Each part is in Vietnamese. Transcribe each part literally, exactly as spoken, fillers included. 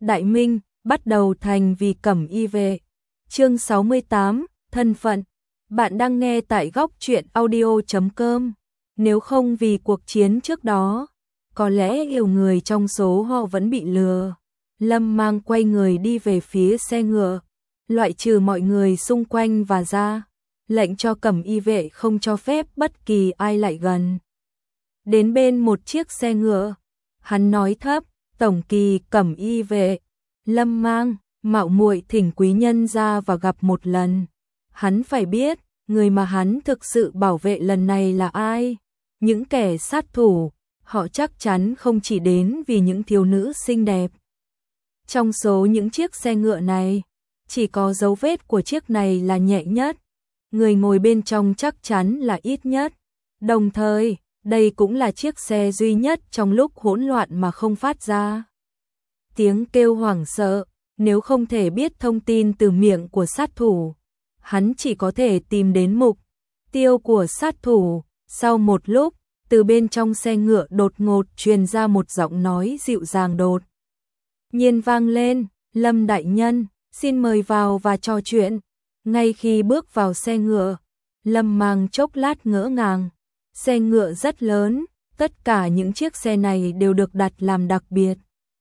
Đại Minh, bắt đầu thành vì Cẩm Y vệ. Chương sáu mươi tám, thân phận. Bạn đang nghe tại góc truyện audio chấm com. Nếu không vì cuộc chiến trước đó, có lẽ nhiều người trong số họ vẫn bị lừa. Lâm Mang quay người đi về phía xe ngựa, loại trừ mọi người xung quanh và ra lệnh cho Cẩm Y vệ không cho phép bất kỳ ai lại gần. Đến bên một chiếc xe ngựa, hắn nói thấp, tổng kỳ Cẩm Y vệ, Lâm Mang, mạo muội thỉnh quý nhân ra và gặp một lần. Hắn phải biết, người mà hắn thực sự bảo vệ lần này là ai. Những kẻ sát thủ, họ chắc chắn không chỉ đến vì những thiếu nữ xinh đẹp. Trong số những chiếc xe ngựa này, chỉ có dấu vết của chiếc này là nhẹ nhất. Người ngồi bên trong chắc chắn là ít nhất. Đồng thời, đây cũng là chiếc xe duy nhất trong lúc hỗn loạn mà không phát ra tiếng kêu hoảng sợ. Nếu không thể biết thông tin từ miệng của sát thủ, hắn chỉ có thể tìm đến mục tiêu của sát thủ. Sau một lúc, từ bên trong xe ngựa đột ngột truyền ra một giọng nói dịu dàng đột nhiên vang lên, Lâm đại nhân, xin mời vào và trò chuyện. Ngay khi bước vào xe ngựa, Lâm Mang chốc lát ngỡ ngàng. Xe ngựa rất lớn, tất cả những chiếc xe này đều được đặt làm đặc biệt,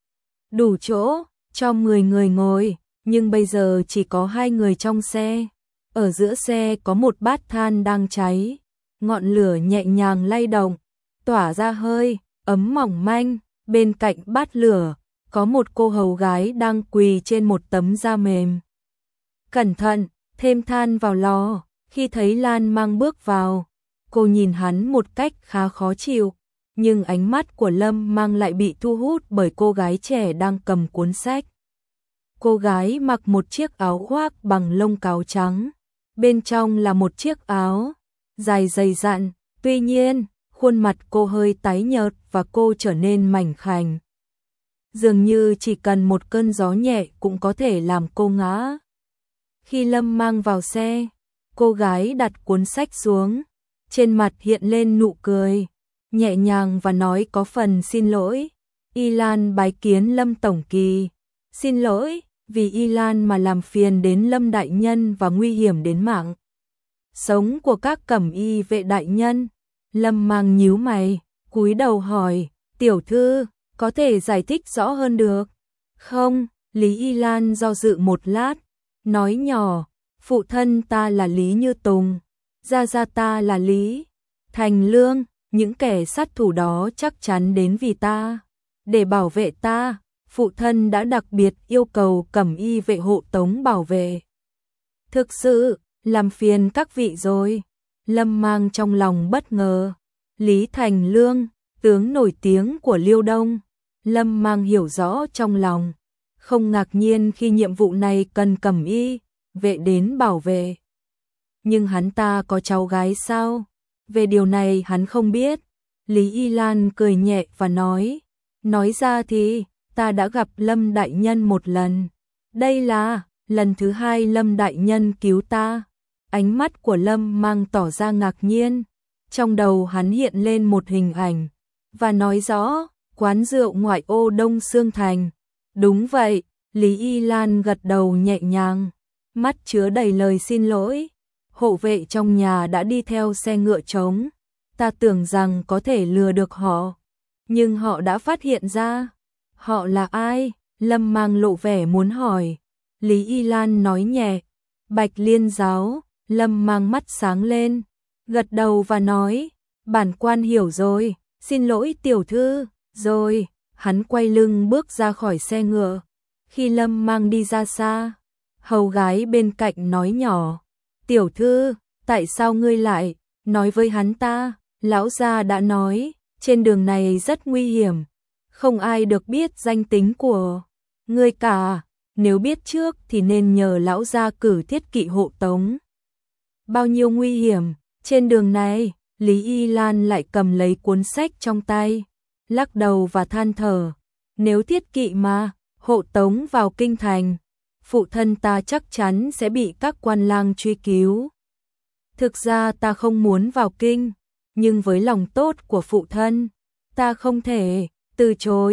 đủ chỗ cho mười người ngồi, nhưng bây giờ chỉ có hai người trong xe. Ở giữa xe có một bát than đang cháy, ngọn lửa nhẹ nhàng lay động, tỏa ra hơi ấm mỏng manh. Bên cạnh bát lửa, có một cô hầu gái đang quỳ trên một tấm da mềm. Cẩn thận, thêm than vào lò. Khi thấy Lan Mang bước vào, cô nhìn hắn một cách khá khó chịu, nhưng ánh mắt của Lâm Mang lại bị thu hút bởi cô gái trẻ đang cầm cuốn sách. Cô gái mặc một chiếc áo khoác bằng lông cáo trắng, bên trong là một chiếc áo dài dày dặn, tuy nhiên, khuôn mặt cô hơi tái nhợt và cô trở nên mảnh khảnh. Dường như chỉ cần một cơn gió nhẹ cũng có thể làm cô ngã. Khi Lâm Mang vào xe, cô gái đặt cuốn sách xuống, trên mặt hiện lên nụ cười nhẹ nhàng và nói có phần xin lỗi. Y Lan bái kiến Lâm tổng kỳ. Xin lỗi, vì Y Lan mà làm phiền đến Lâm đại nhân và nguy hiểm đến mạng sống của các Cẩm Y vệ đại nhân. Lâm Mang nhíu mày, cúi đầu hỏi, tiểu thư, có thể giải thích rõ hơn được không? Lý Y Lan do dự một lát, nói nhỏ, phụ thân ta là Lý Như Tùng, gia gia ta là Lý Thành Lương, những kẻ sát thủ đó chắc chắn đến vì ta. Để bảo vệ ta, phụ thân đã đặc biệt yêu cầu Cẩm Y vệ hộ tống bảo vệ. Thực sự, làm phiền các vị rồi. Lâm Mang trong lòng bất ngờ. Lý Thành Lương, tướng nổi tiếng của Liêu Đông. Lâm Mang hiểu rõ trong lòng, không ngạc nhiên khi nhiệm vụ này cần Cẩm Y vệ đến bảo vệ. Nhưng hắn ta có cháu gái sao? Về điều này hắn không biết. Lý Y Lan cười nhẹ và nói, nói ra thì, ta đã gặp Lâm đại nhân một lần. Đây là lần thứ hai Lâm đại nhân cứu ta. Ánh mắt của Lâm Mang tỏ ra ngạc nhiên. Trong đầu hắn hiện lên một hình ảnh, và nói rõ, quán rượu ngoại ô Đông Sương Thành. Đúng vậy, Lý Y Lan gật đầu nhẹ nhàng, mắt chứa đầy lời xin lỗi. Hộ vệ trong nhà đã đi theo xe ngựa trống. Ta tưởng rằng có thể lừa được họ, nhưng họ đã phát hiện ra. Họ là ai? Lâm Mang lộ vẻ muốn hỏi. Lý Y Lan nói nhẹ, Bạch Liên giáo. Lâm Mang mắt sáng lên, gật đầu và nói, bản quan hiểu rồi, xin lỗi tiểu thư. Rồi, hắn quay lưng bước ra khỏi xe ngựa. Khi Lâm Mang đi ra xa, hầu gái bên cạnh nói nhỏ, tiểu thư, tại sao ngươi lại nói với hắn ta? Lão gia đã nói, trên đường này rất nguy hiểm, không ai được biết danh tính của ngươi cả. Nếu biết trước thì nên nhờ lão gia cử thiết kỵ hộ tống. Bao nhiêu nguy hiểm, trên đường này. Lý Y Lan lại cầm lấy cuốn sách trong tay, lắc đầu và than thở, nếu thiết kỵ mà hộ tống vào kinh thành, phụ thân ta chắc chắn sẽ bị các quan lang truy cứu. Thực ra ta không muốn vào kinh, nhưng với lòng tốt của phụ thân, ta không thể từ chối.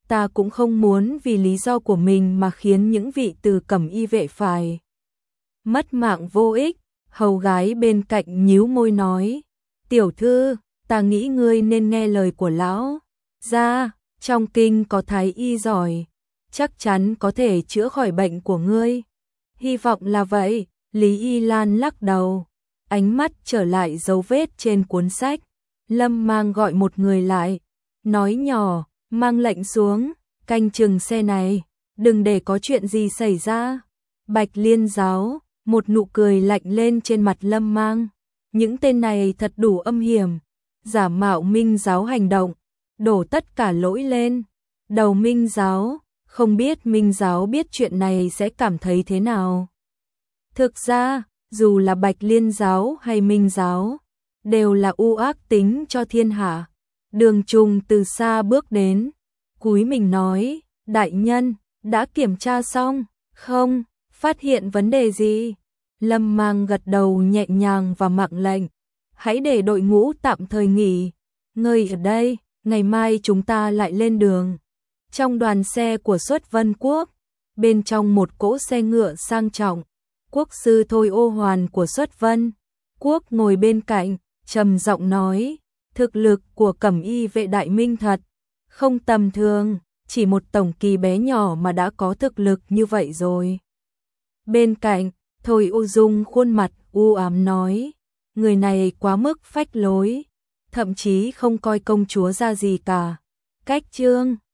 ta cũng không muốn vì lý do của mình mà khiến những vị từ cẩm y vệ phải mất mạng vô ích. Hầu gái bên cạnh nhíu môi nói, tiểu thư, ta nghĩ ngươi nên nghe lời của lão gia, trong kinh có thái y giỏi, chắc chắn có thể chữa khỏi bệnh của ngươi. Hy vọng là vậy. Lý Y Lan lắc đầu, ánh mắt trở lại dấu vết trên cuốn sách. Lâm Mang gọi một người lại, nói nhỏ, mang lệnh xuống, canh chừng xe này, đừng để có chuyện gì xảy ra. Bạch Liên giáo, một nụ cười lạnh lên trên mặt Lâm Mang. Những tên này thật đủ âm hiểm, giả mạo Minh giáo hành động, đổ tất cả lỗi lên đầu Minh giáo, không biết Minh giáo biết chuyện này sẽ cảm thấy thế nào. Thực ra, dù là Bạch Liên giáo hay Minh giáo, đều là u ác tính cho thiên hạ. Đường Trùng từ xa bước đến, cúi mình nói, đại nhân, đã kiểm tra xong, không, phát hiện vấn đề gì? Lâm Mang gật đầu nhẹ nhàng và mặc lệnh, hãy để đội ngũ tạm thời nghỉ, ngơi ở đây, ngày mai chúng ta lại lên đường. Trong đoàn xe của Xuất Vân Quốc, bên trong một cỗ xe ngựa sang trọng, quốc sư Thôi Ô Hoàn của Xuất Vân Quốc ngồi bên cạnh, trầm giọng nói, thực lực của cẩm y vệ đại minh thật không tầm thường, chỉ một tổng kỳ bé nhỏ mà đã có thực lực như vậy rồi. Bên cạnh, Thôi Ô Dung khuôn mặt u ám nói, người này quá mức phách lối, thậm chí không coi công chúa ra gì cả. Cách chương